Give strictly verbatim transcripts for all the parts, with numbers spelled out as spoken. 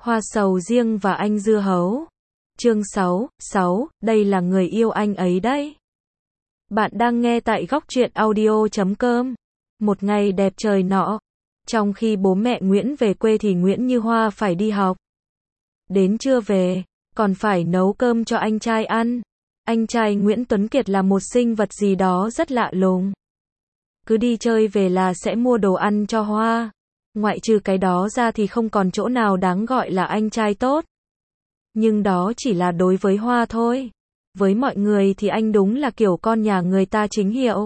Hoa sầu riêng và anh dưa hấu. Chương sáu, sáu, đây là người yêu anh ấy đấy. Bạn đang nghe tại góc truyện audio chấm com. Một ngày đẹp trời nọ, trong khi bố mẹ Nguyễn về quê thì Nguyễn Như Hoa phải đi học. Đến trưa về, còn phải nấu cơm cho anh trai ăn. Anh trai Nguyễn Tuấn Kiệt là một sinh vật gì đó rất lạ lùng. Cứ đi chơi về là sẽ mua đồ ăn cho Hoa. Ngoại trừ cái đó ra thì không còn chỗ nào đáng gọi là anh trai tốt. Nhưng đó chỉ là đối với Hoa thôi. Với mọi người thì anh đúng là kiểu con nhà người ta chính hiệu.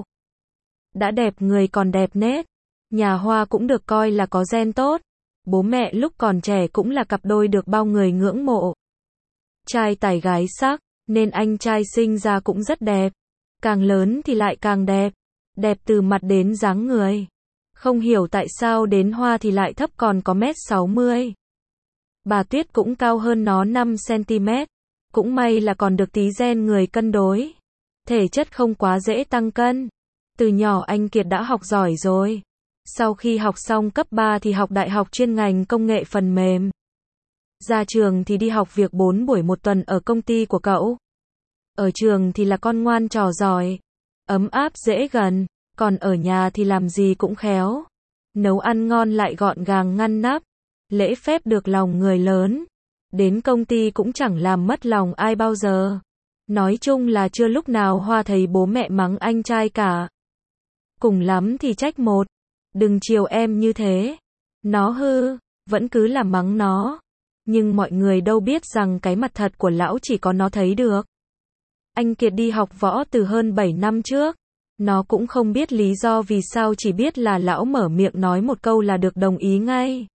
Đã đẹp người còn đẹp nết. Nhà Hoa cũng được coi là có gen tốt. Bố mẹ lúc còn trẻ cũng là cặp đôi được bao người ngưỡng mộ. Trai tài gái sắc, nên anh trai sinh ra cũng rất đẹp. Càng lớn thì lại càng đẹp. Đẹp từ mặt đến dáng người. Không hiểu tại sao đến Hoa thì lại thấp còn có mét sáu mươi. Bà Tuyết cũng cao hơn nó năm xăng-ti-mét. Cũng may là còn được tí gen người cân đối. Thể chất không quá dễ tăng cân. Từ nhỏ anh Kiệt đã học giỏi rồi. Sau khi học xong cấp ba thì học đại học chuyên ngành công nghệ phần mềm. Ra trường thì đi học việc bốn buổi một tuần ở công ty của cậu. Ở trường thì là con ngoan trò giỏi. Ấm áp dễ gần. Còn ở nhà thì làm gì cũng khéo. Nấu ăn ngon lại gọn gàng ngăn nắp. Lễ phép được lòng người lớn. Đến công ty cũng chẳng làm mất lòng ai bao giờ. Nói chung là chưa lúc nào Hoa thấy bố mẹ mắng anh trai cả. Cùng lắm thì trách một. Đừng chiều em như thế. Nó hư. Vẫn cứ là mắng nó. Nhưng mọi người đâu biết rằng cái mặt thật của lão chỉ có nó thấy được. Anh Kiệt đi học võ từ hơn bảy năm trước. Nó cũng không biết lý do vì sao, chỉ biết là lão mở miệng nói một câu là được đồng ý ngay.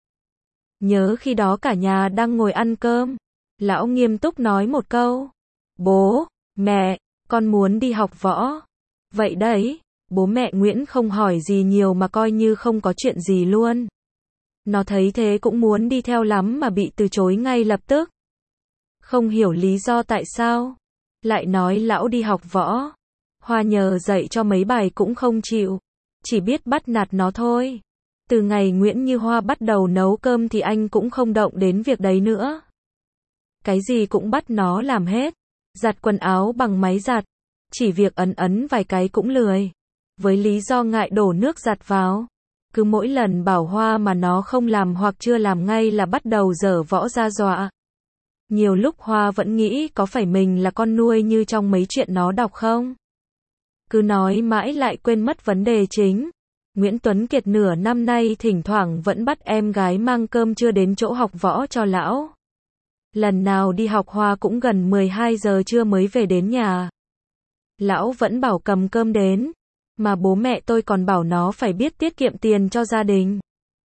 Nhớ khi đó cả nhà đang ngồi ăn cơm. Lão nghiêm túc nói một câu. Bố, mẹ, con muốn đi học võ. Vậy đấy, bố mẹ Nguyễn không hỏi gì nhiều mà coi như không có chuyện gì luôn. Nó thấy thế cũng muốn đi theo lắm mà bị từ chối ngay lập tức. Không hiểu lý do tại sao. Lại nói lão đi học võ. Hoa nhờ dạy cho mấy bài cũng không chịu. Chỉ biết bắt nạt nó thôi. Từ ngày Nguyễn Như Hoa bắt đầu nấu cơm thì anh cũng không động đến việc đấy nữa. Cái gì cũng bắt nó làm hết. Giặt quần áo bằng máy giặt. Chỉ việc ấn ấn vài cái cũng lười. Với lý do ngại đổ nước giặt vào. Cứ mỗi lần bảo Hoa mà nó không làm hoặc chưa làm ngay là bắt đầu giở võ ra dọa. Nhiều lúc Hoa vẫn nghĩ có phải mình là con nuôi như trong mấy chuyện nó đọc không? Cứ nói mãi lại quên mất vấn đề chính. Nguyễn Tuấn Kiệt nửa năm nay thỉnh thoảng vẫn bắt em gái mang cơm trưa đến chỗ học võ cho lão. Lần nào đi học Hoa cũng gần mười hai giờ trưa mới về đến nhà. Lão vẫn bảo cầm cơm đến. Mà bố mẹ tôi còn bảo nó phải biết tiết kiệm tiền cho gia đình.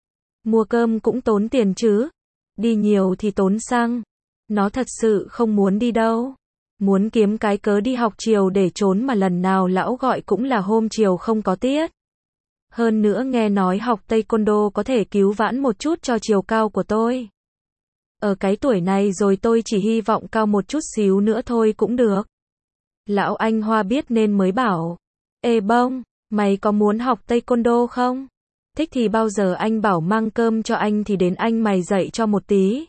Mua cơm cũng tốn tiền chứ. Đi nhiều thì tốn xăng. Nó thật sự không muốn đi đâu. Muốn kiếm cái cớ đi học chiều để trốn mà lần nào lão gọi cũng là hôm chiều không có tiết. Hơn nữa nghe nói học taekwondo có thể cứu vãn một chút cho chiều cao của tôi. Ở cái tuổi này rồi tôi chỉ hy vọng cao một chút xíu nữa thôi cũng được. Lão anh Hoa biết nên mới bảo. Ê bông, mày có muốn học taekwondo không? Thích thì bao giờ anh bảo mang cơm cho anh thì đến anh mày dạy cho một tí.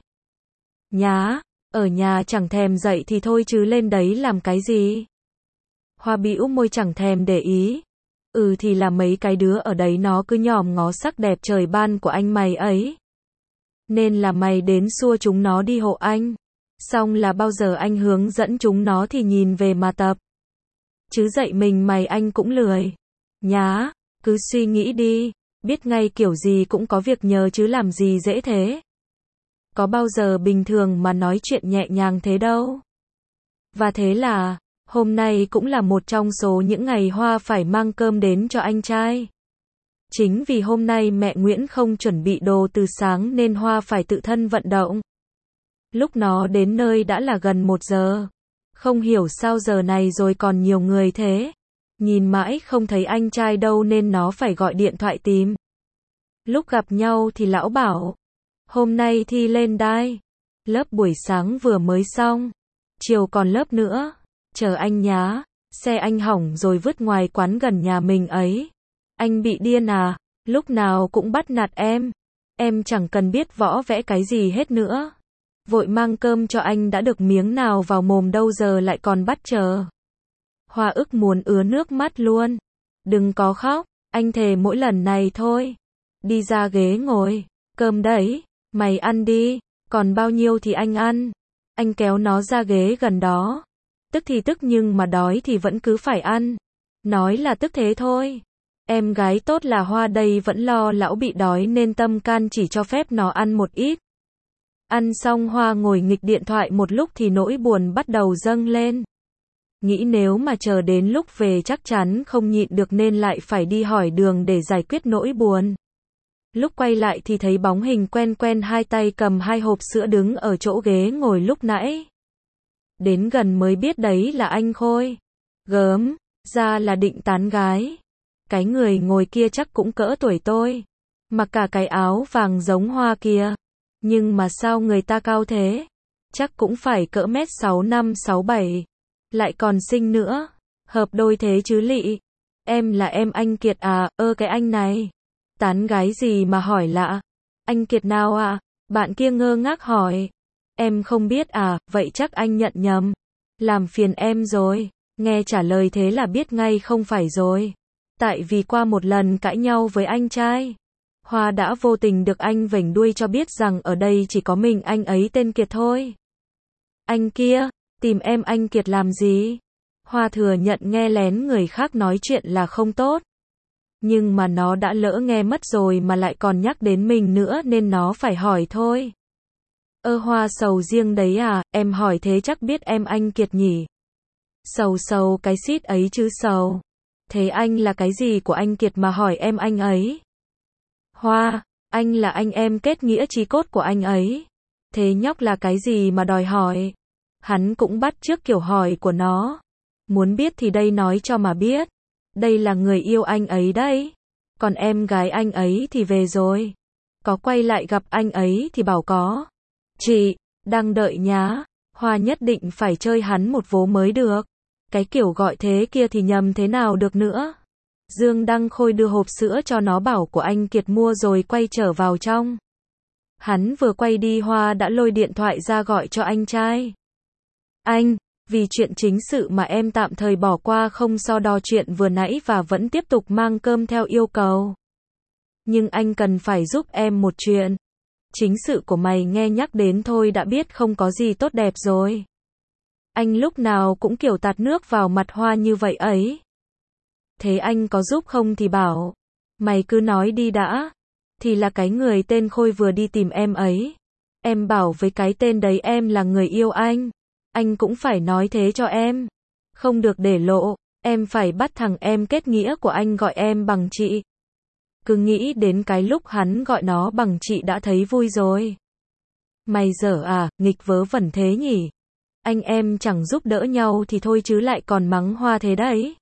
Nhá, ở nhà chẳng thèm dạy thì thôi chứ lên đấy làm cái gì? Hoa bĩu môi chẳng thèm để ý. Ừ thì là mấy cái đứa ở đấy nó cứ nhòm ngó sắc đẹp trời ban của anh mày ấy. Nên là mày đến xua chúng nó đi hộ anh. Xong là bao giờ anh hướng dẫn chúng nó thì nhìn về mà tập. Chứ dạy mình mày anh cũng lười. Nhá, cứ suy nghĩ đi. Biết ngay kiểu gì cũng có việc nhờ chứ làm gì dễ thế. Có bao giờ bình thường mà nói chuyện nhẹ nhàng thế đâu. Và thế là, hôm nay cũng là một trong số những ngày Hoa phải mang cơm đến cho anh trai. Chính vì hôm nay mẹ Nguyễn không chuẩn bị đồ từ sáng nên Hoa phải tự thân vận động. Lúc nó đến nơi đã là gần một giờ. Không hiểu sao giờ này rồi còn nhiều người thế. Nhìn mãi không thấy anh trai đâu nên nó phải gọi điện thoại tìm. Lúc gặp nhau thì lão bảo. Hôm nay thi lên đai. Lớp buổi sáng vừa mới xong. Chiều còn lớp nữa. Chờ anh nhá. Xe anh hỏng rồi vứt ngoài quán gần nhà mình ấy. Anh bị điên à? Lúc nào cũng bắt nạt em. Em chẳng cần biết võ vẽ cái gì hết nữa. Vội mang cơm cho anh đã được miếng nào vào mồm đâu giờ lại còn bắt chờ. Hoa ức muốn ứa nước mắt luôn. Đừng có khóc, anh thề mỗi lần này thôi. Đi ra ghế ngồi, cơm đấy, mày ăn đi, còn bao nhiêu thì anh ăn. Anh kéo nó ra ghế gần đó. Tức thì tức nhưng mà đói thì vẫn cứ phải ăn. Nói là tức thế thôi. Em gái tốt là Hoa đây vẫn lo lão bị đói nên tâm can chỉ cho phép nó ăn một ít. Ăn xong Hoa ngồi nghịch điện thoại một lúc thì nỗi buồn bắt đầu dâng lên. Nghĩ nếu mà chờ đến lúc về chắc chắn không nhịn được nên lại phải đi hỏi Đường để giải quyết nỗi buồn. Lúc quay lại thì thấy bóng hình quen quen hai tay cầm hai hộp sữa đứng ở chỗ ghế ngồi lúc nãy. Đến gần mới biết đấy là anh Khôi. Gớm, ra là định tán gái. Cái người ngồi kia chắc cũng cỡ tuổi tôi. Mặc cả cái áo vàng giống Hoa kia. Nhưng mà sao người ta cao thế? Chắc cũng phải cỡ mét sáu năm sáu bảy. Lại còn xinh nữa. Hợp đôi thế chứ lị. Em là em anh Kiệt à, ơ cái anh này. Tán gái gì mà hỏi lạ. Anh Kiệt nào à? Bạn kia ngơ ngác hỏi. Em không biết à, vậy chắc anh nhận nhầm. Làm phiền em rồi. Nghe trả lời thế là biết ngay không phải rồi. Tại vì qua một lần cãi nhau với anh trai, Hoa đã vô tình được anh vểnh đuôi cho biết rằng ở đây chỉ có mình anh ấy tên Kiệt thôi. Anh kia, tìm em anh Kiệt làm gì? Hoa thừa nhận nghe lén người khác nói chuyện là không tốt. Nhưng mà nó đã lỡ nghe mất rồi mà lại còn nhắc đến mình nữa nên nó phải hỏi thôi. Ơ Hoa sầu riêng đấy à, em hỏi thế chắc biết em anh Kiệt nhỉ? Sầu sầu cái xít ấy chứ sầu. Thế anh là cái gì của anh Kiệt mà hỏi em anh ấy? Hoa, anh là anh em kết nghĩa chí cốt của anh ấy. Thế nhóc là cái gì mà đòi hỏi? Hắn cũng bắt chước kiểu hỏi của nó. Muốn biết thì đây nói cho mà biết. Đây là người yêu anh ấy đấy. Còn em gái anh ấy thì về rồi. Có quay lại gặp anh ấy thì bảo có. Chị, đang đợi nhá. Hoa nhất định phải chơi hắn một vố mới được. Cái kiểu gọi thế kia thì nhầm thế nào được nữa. Dương Đăng Khôi đưa hộp sữa cho nó bảo của anh Kiệt mua rồi quay trở vào trong. Hắn vừa quay đi Hoa đã lôi điện thoại ra gọi cho anh trai. Anh, vì chuyện chính sự mà em tạm thời bỏ qua không so đo chuyện vừa nãy và vẫn tiếp tục mang cơm theo yêu cầu. Nhưng anh cần phải giúp em một chuyện. Chính sự của mày nghe nhắc đến thôi đã biết không có gì tốt đẹp rồi. Anh lúc nào cũng kiểu tạt nước vào mặt Hoa như vậy ấy. Thế anh có giúp không thì bảo. Mày cứ nói đi đã. Thì là cái người tên Khôi vừa đi tìm em ấy. Em bảo với cái tên đấy em là người yêu anh. Anh cũng phải nói thế cho em. Không được để lộ. Em phải bắt thằng em kết nghĩa của anh gọi em bằng chị. Cứ nghĩ đến cái lúc hắn gọi nó bằng chị đã thấy vui rồi. Mày dở à, nghịch vớ vẩn thế nhỉ? Anh em chẳng giúp đỡ nhau thì thôi chứ lại còn mắng Hoa thế đấy.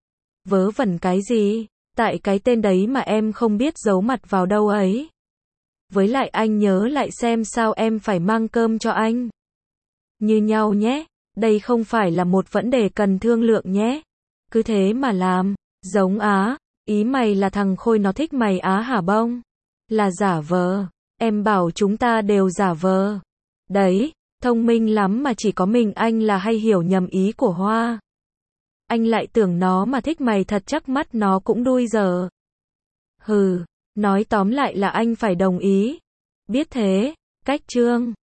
Vớ vẩn cái gì? Tại cái tên đấy mà em không biết giấu mặt vào đâu ấy. Với lại anh nhớ lại xem sao em phải mang cơm cho anh. Như nhau nhé. Đây không phải là một vấn đề cần thương lượng nhé. Cứ thế mà làm. Giống á. Ý mày là thằng Khôi nó thích mày á hả bông? Là giả vờ. Em bảo chúng ta đều giả vờ. Đấy, thông minh lắm mà chỉ có mình anh là hay hiểu nhầm ý của Hoa. Anh lại tưởng nó mà thích mày thật chắc mắt nó cũng đuôi giờ. Hừ, nói tóm lại là anh phải đồng ý. Biết thế, cách trương.